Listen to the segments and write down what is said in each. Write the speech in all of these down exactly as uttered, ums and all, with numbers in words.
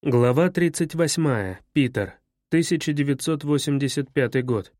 Глава тридцать восьмая. Питер. тысяча девятьсот восемьдесят пятый год.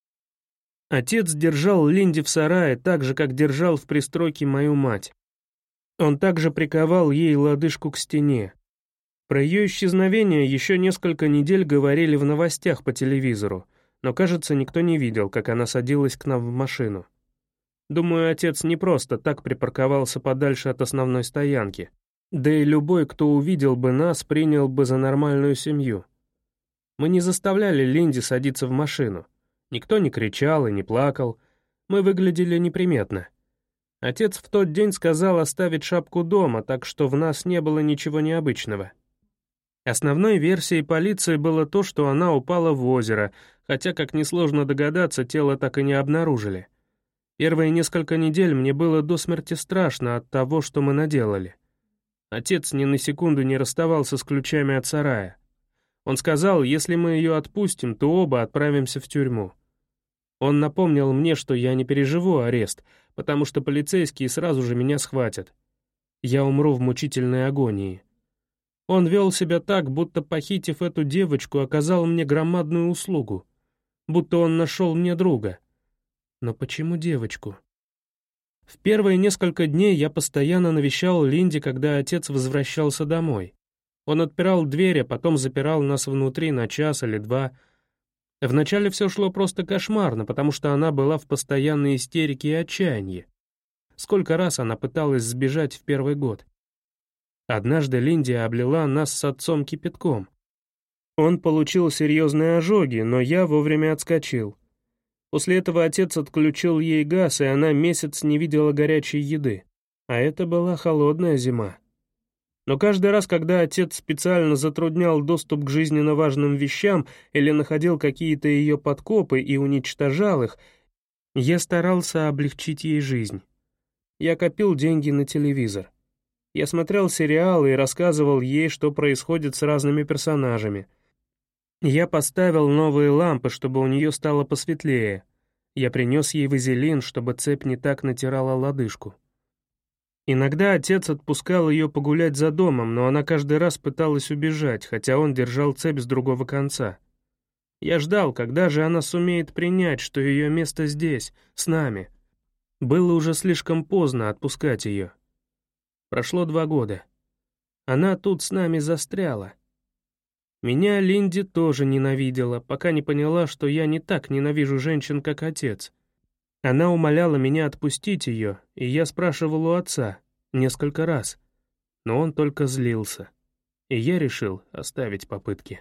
Отец держал Линди в сарае так же, как держал в пристройке мою мать. Он также приковал ей лодыжку к стене. Про ее исчезновение еще несколько недель говорили в новостях по телевизору, но, кажется, никто не видел, как она садилась к нам в машину. Думаю, отец не просто так припарковался подальше от основной стоянки. Да и любой, кто увидел бы нас, принял бы за нормальную семью. Мы не заставляли Линди садиться в машину. Никто не кричал и не плакал. Мы выглядели неприметно. Отец в тот день сказал оставить шапку дома, так что в нас не было ничего необычного. Основной версией полиции было то, что она упала в озеро, хотя, как несложно догадаться, тело так и не обнаружили. Первые несколько недель мне было до смерти страшно от того, что мы наделали. Отец ни на секунду не расставался с ключами от сарая. Он сказал, если мы ее отпустим, то оба отправимся в тюрьму. Он напомнил мне, что я не переживу арест, потому что полицейские сразу же меня схватят. Я умру в мучительной агонии. Он вел себя так, будто, похитив эту девочку, оказал мне громадную услугу. Будто он нашел мне друга. Но почему девочку? В первые несколько дней я постоянно навещал Линди, когда отец возвращался домой. Он отпирал дверь, а потом запирал нас внутри на час или два. Вначале все шло просто кошмарно, потому что она была в постоянной истерике и отчаянии. Сколько раз она пыталась сбежать в первый год. Однажды Линди облила нас с отцом кипятком. Он получил серьезные ожоги, но я вовремя отскочил. После этого отец отключил ей газ, и она месяц не видела горячей еды. А это была холодная зима. Но каждый раз, когда отец специально затруднял доступ к жизненно важным вещам или находил какие-то ее подкопы и уничтожал их, я старался облегчить ей жизнь. Я копил деньги на телевизор. Я смотрел сериалы и рассказывал ей, что происходит с разными персонажами. Я поставил новые лампы, чтобы у нее стало посветлее. Я принес ей вазелин, чтобы цепь не так натирала лодыжку. Иногда отец отпускал ее погулять за домом, но она каждый раз пыталась убежать, хотя он держал цепь с другого конца. Я ждал, когда же она сумеет принять, что ее место здесь, с нами. Было уже слишком поздно отпускать ее. Прошло два года. Она тут с нами застряла. Меня Линди тоже ненавидела, пока не поняла, что я не так ненавижу женщин, как отец. Она умоляла меня отпустить ее, и я спрашивал у отца несколько раз, но он только злился, и я решил оставить попытки.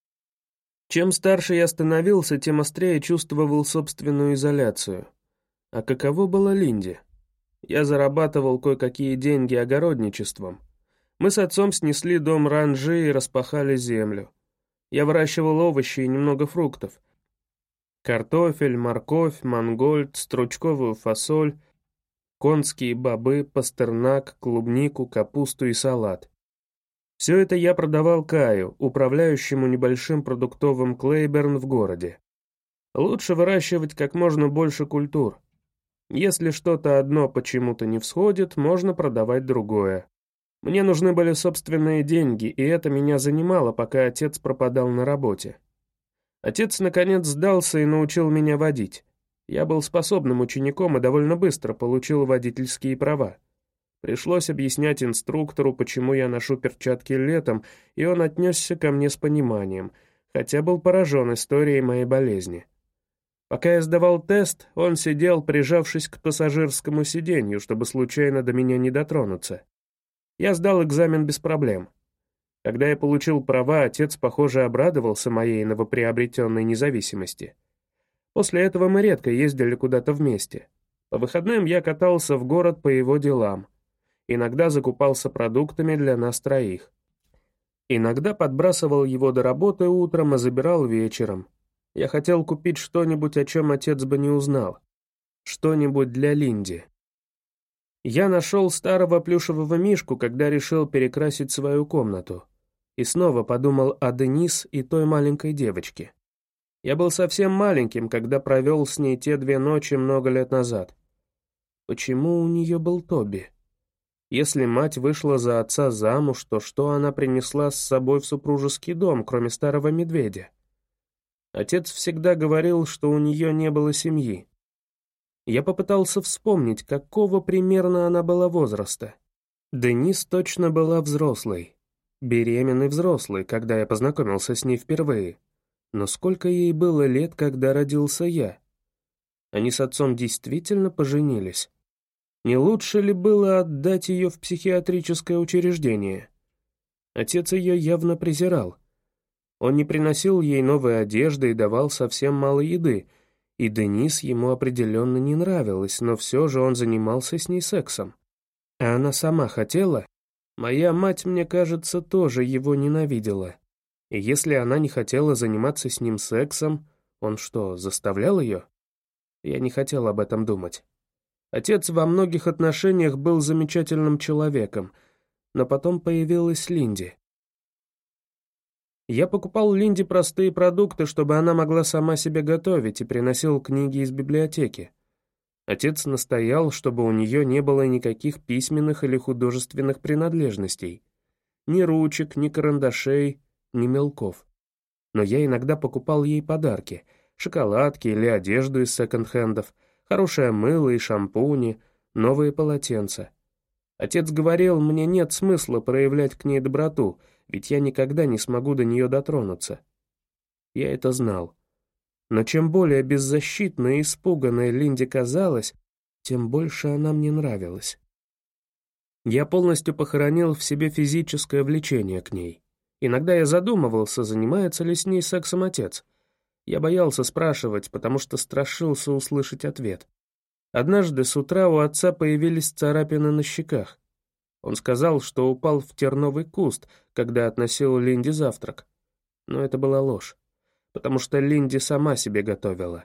Чем старше я становился, тем острее чувствовал собственную изоляцию. А каково было Линди? Я зарабатывал кое-какие деньги огородничеством. Мы с отцом снесли дом ранжи и распахали землю. Я выращивал овощи и немного фруктов. Картофель, морковь, мангольд, стручковую фасоль, конские бобы, пастернак, клубнику, капусту и салат. Все это я продавал Каю, управляющему небольшим продуктовым Клейберн в городе. Лучше выращивать как можно больше культур. Если что-то одно почему-то не всходит, можно продавать другое. Мне нужны были собственные деньги, и это меня занимало, пока отец пропадал на работе. Отец, наконец, сдался и научил меня водить. Я был способным учеником и довольно быстро получил водительские права. Пришлось объяснять инструктору, почему я ношу перчатки летом, и он отнесся ко мне с пониманием, хотя был поражен историей моей болезни. Пока я сдавал тест, он сидел, прижавшись к пассажирскому сиденью, чтобы случайно до меня не дотронуться. Я сдал экзамен без проблем. Когда я получил права, отец, похоже, обрадовался моей новоприобретенной независимости. После этого мы редко ездили куда-то вместе. По выходным я катался в город по его делам. Иногда закупался продуктами для нас троих. Иногда подбрасывал его до работы утром, а забирал вечером. Я хотел купить что-нибудь, о чем отец бы не узнал. Что-нибудь для Линди. Я нашел старого плюшевого мишку, когда решил перекрасить свою комнату. И снова подумал о Денис и той маленькой девочке. Я был совсем маленьким, когда провел с ней те две ночи много лет назад. Почему у нее был Тоби? Если мать вышла за отца замуж, то что она принесла с собой в супружеский дом, кроме старого медведя? Отец всегда говорил, что у нее не было семьи. Я попытался вспомнить, какого примерно она была возраста. Денис точно была взрослой. Беременной взрослой, когда я познакомился с ней впервые. Но сколько ей было лет, когда родился я? Они с отцом действительно поженились? Не лучше ли было отдать ее в психиатрическое учреждение? Отец ее явно презирал. Он не приносил ей новой одежды и давал совсем мало еды, и Денис ему определенно не нравилась, но все же он занимался с ней сексом. А она сама хотела? Моя мать, мне кажется, тоже его ненавидела. И если она не хотела заниматься с ним сексом, он что, заставлял ее? Я не хотел об этом думать. Отец во многих отношениях был замечательным человеком, но потом появилась Линди. Я покупал Линде простые продукты, чтобы она могла сама себе готовить, и приносил книги из библиотеки. Отец настоял, чтобы у нее не было никаких письменных или художественных принадлежностей. Ни ручек, ни карандашей, ни мелков. Но я иногда покупал ей подарки, шоколадки или одежду из секонд-хендов, хорошее мыло и шампуни, новые полотенца. Отец говорил, мне нет смысла проявлять к ней доброту, ведь я никогда не смогу до нее дотронуться. Я это знал. Но чем более беззащитной и испуганной Линде казалась, тем больше она мне нравилась. Я полностью похоронил в себе физическое влечение к ней. Иногда я задумывался, занимается ли с ней сексом отец. Я боялся спрашивать, потому что страшился услышать ответ. Однажды с утра у отца появились царапины на щеках. Он сказал, что упал в терновый куст, когда относил Линде завтрак. Но это была ложь, потому что Линди сама себе готовила.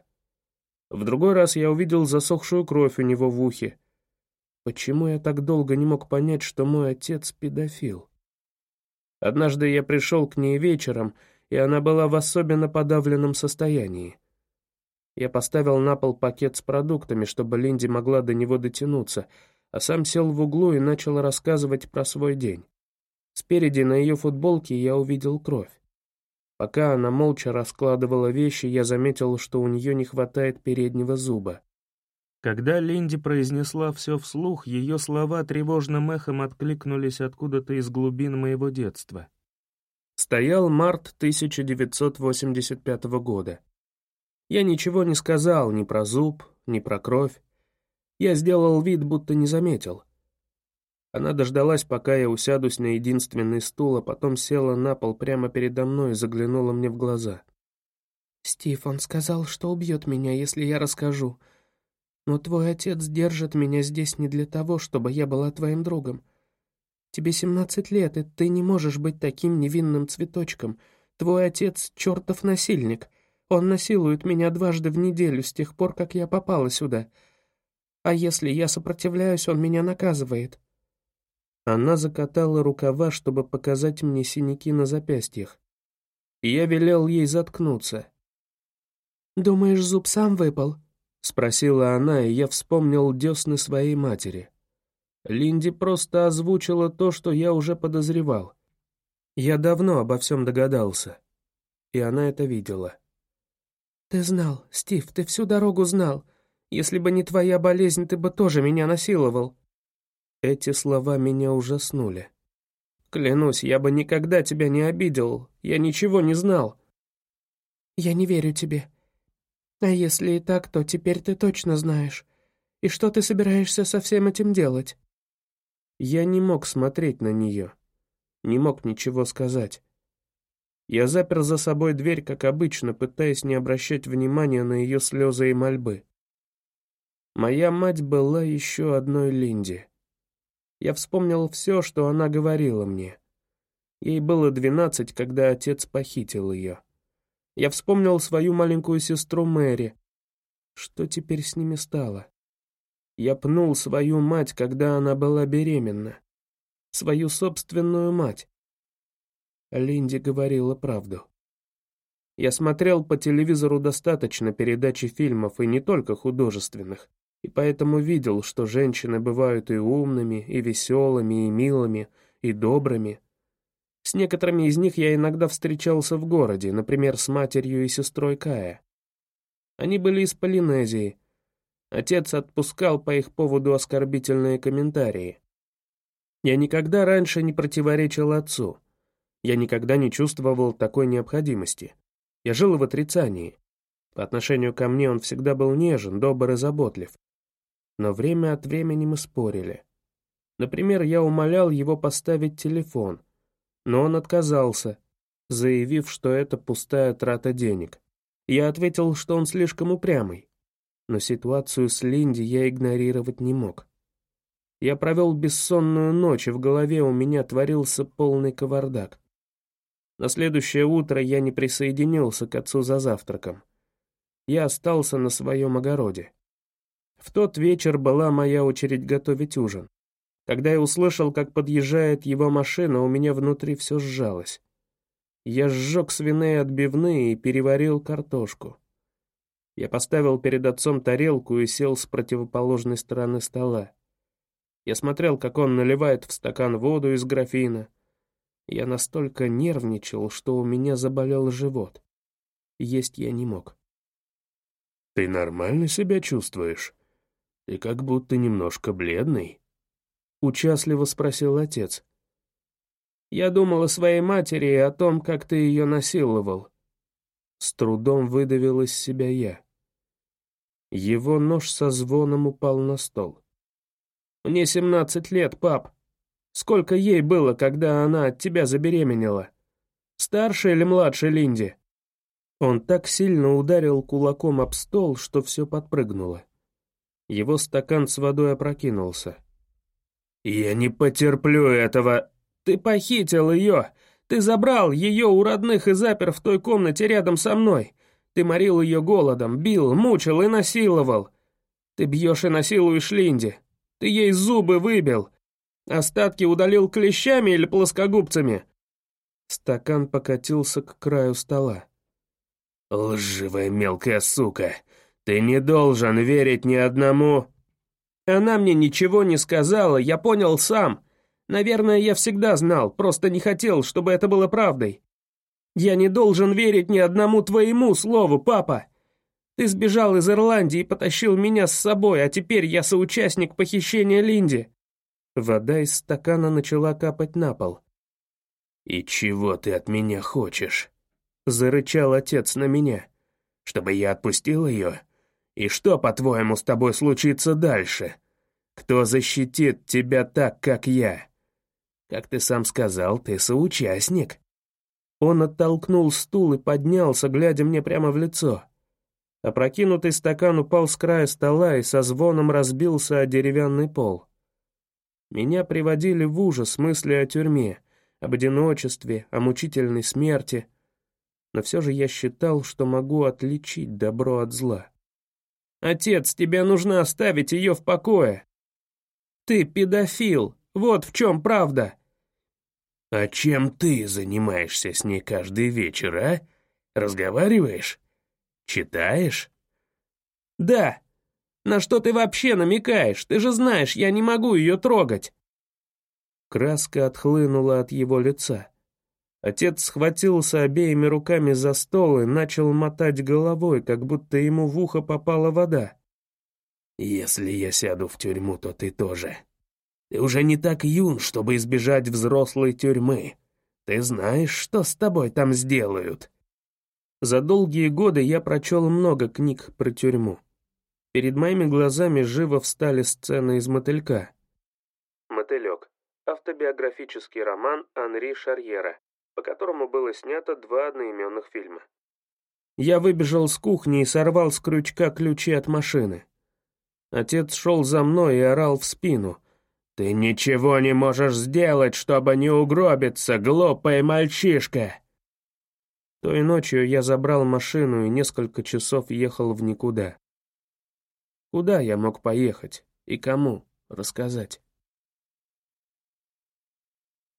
В другой раз я увидел засохшую кровь у него в ухе. Почему я так долго не мог понять, что мой отец педофил? Однажды я пришел к ней вечером, и она была в особенно подавленном состоянии. Я поставил на пол пакет с продуктами, чтобы Линди могла до него дотянуться, а сам сел в углу и начал рассказывать про свой день. Спереди на ее футболке я увидел кровь. Пока она молча раскладывала вещи, я заметил, что у нее не хватает переднего зуба. Когда Линди произнесла все вслух, ее слова тревожным эхом откликнулись откуда-то из глубин моего детства. Стоял март тысяча девятьсот восемьдесят пятого года. Я ничего не сказал ни про зуб, ни про кровь. Я сделал вид, будто не заметил. Она дождалась, пока я усядусь на единственный стул, а потом села на пол прямо передо мной и заглянула мне в глаза. «Стив, он сказал, что убьет меня, если я расскажу. Но твой отец держит меня здесь не для того, чтобы я была твоим другом. Тебе семнадцать лет, и ты не можешь быть таким невинным цветочком. Твой отец — чертов насильник. Он насилует меня дважды в неделю с тех пор, как я попала сюда. А если я сопротивляюсь, он меня наказывает». Она закатала рукава, чтобы показать мне синяки на запястьях. И я велел ей заткнуться. «Думаешь, зуб сам выпал?» — спросила она, и я вспомнил десны своей матери. Линди просто озвучила то, что я уже подозревал. Я давно обо всем догадался, и она это видела. «Ты знал, Стив, ты всю дорогу знал. Если бы не твоя болезнь, ты бы тоже меня насиловал». Эти слова меня ужаснули. «Клянусь, я бы никогда тебя не обидел. Я ничего не знал». «Я не верю тебе. А если и так, то теперь ты точно знаешь. И что ты собираешься со всем этим делать?» Я не мог смотреть на нее. Не мог ничего сказать. Я запер за собой дверь, как обычно, пытаясь не обращать внимания на ее слезы и мольбы. Моя мать была еще одной Линди. Я вспомнил все, что она говорила мне. Ей было двенадцать, когда отец похитил ее. Я вспомнил свою маленькую сестру Мэри. Что теперь с ними стало? Я пнул свою мать, когда она была беременна. Свою собственную мать. Линди говорила правду. Я смотрел по телевизору достаточно передач и фильмов, и не только художественных. и поэтому видел, что женщины бывают и умными, и веселыми, и милыми, и добрыми. С некоторыми из них я иногда встречался в городе, например, с матерью и сестрой Кая. Они были из Полинезии. Отец отпускал по их поводу оскорбительные комментарии. Я никогда раньше не противоречил отцу. Я никогда не чувствовал такой необходимости. Я жил в отрицании. По отношению ко мне он всегда был нежен, добр и заботлив. Но время от времени мы спорили. Например, я умолял его поставить телефон, но он отказался, заявив, что это пустая трата денег. Я ответил, что он слишком упрямый. Но ситуацию с Линди я игнорировать не мог. Я провел бессонную ночь, и в голове у меня творился полный кавардак. На следующее утро я не присоединился к отцу за завтраком. Я остался на своем огороде. В тот вечер была моя очередь готовить ужин. Когда я услышал, как подъезжает его машина, у меня внутри все сжалось. Я сжег свиные отбивные и переварил картошку. Я поставил перед отцом тарелку и сел с противоположной стороны стола. Я смотрел, как он наливает в стакан воду из графина. Я настолько нервничал, что у меня заболел живот. Есть я не мог. «Ты нормально себя чувствуешь? Ты как будто немножко бледный», — участливо спросил отец. «Я думал о своей матери и о том, как ты ее насиловал». С трудом выдавил из себя я. Его нож со звоном упал на стол. «Мне семнадцать лет, пап. Сколько ей было, когда она от тебя забеременела? Старше или младше Линди?» Он так сильно ударил кулаком об стол, что все подпрыгнуло. Его стакан с водой опрокинулся. «Я не потерплю этого!» «Ты похитил ее! Ты забрал ее у родных и запер в той комнате рядом со мной! Ты морил ее голодом, бил, мучил и насиловал! Ты бьешь и насилуешь Линди! Ты ей зубы выбил! Остатки удалил клещами или плоскогубцами?» Стакан покатился к краю стола. «Лживая мелкая сука! Ты не должен верить ни одному...» «Она мне ничего не сказала, я понял сам. Наверное, я всегда знал, просто не хотел, чтобы это было правдой. Я не должен верить ни одному твоему слову, папа. Ты сбежал из Ирландии и потащил меня с собой, а теперь я соучастник похищения Линди». Вода из стакана начала капать на пол. «И чего ты от меня хочешь?» — зарычал отец на меня. «Чтобы я отпустил ее? И что, по-твоему, с тобой случится дальше? Кто защитит тебя так, как я? Как ты сам сказал, ты соучастник». Он оттолкнул стул и поднялся, глядя мне прямо в лицо. Опрокинутый стакан упал с края стола и со звоном разбился о деревянный пол. Меня приводили в ужас мысли о тюрьме, об одиночестве, о мучительной смерти. Но все же я считал, что могу отличить добро от зла. «Отец, тебе нужно оставить ее в покое. Ты педофил, вот в чем правда». «А чем ты занимаешься с ней каждый вечер, а? Разговариваешь? Читаешь?» «Да. На что ты вообще намекаешь? Ты же знаешь, я не могу ее трогать». Краска отхлынула от его лица. Отец схватился обеими руками за стол и начал мотать головой, как будто ему в ухо попала вода. «Если я сяду в тюрьму, то ты тоже. Ты уже не так юн, чтобы избежать взрослой тюрьмы. Ты знаешь, что с тобой там сделают?» За долгие годы я прочел много книг про тюрьму. Перед моими глазами живо встали сцены из «Мотылька». «Мотылек» — автобиографический роман Анри Шарьера, по которому было снято два одноименных фильма. Я выбежал с кухни и сорвал с крючка ключи от машины. Отец шел за мной и орал в спину. «Ты ничего не можешь сделать, чтобы не угробиться, глупый мальчишка!» Той ночью я забрал машину и несколько часов ехал в никуда. Куда я мог поехать и кому рассказать?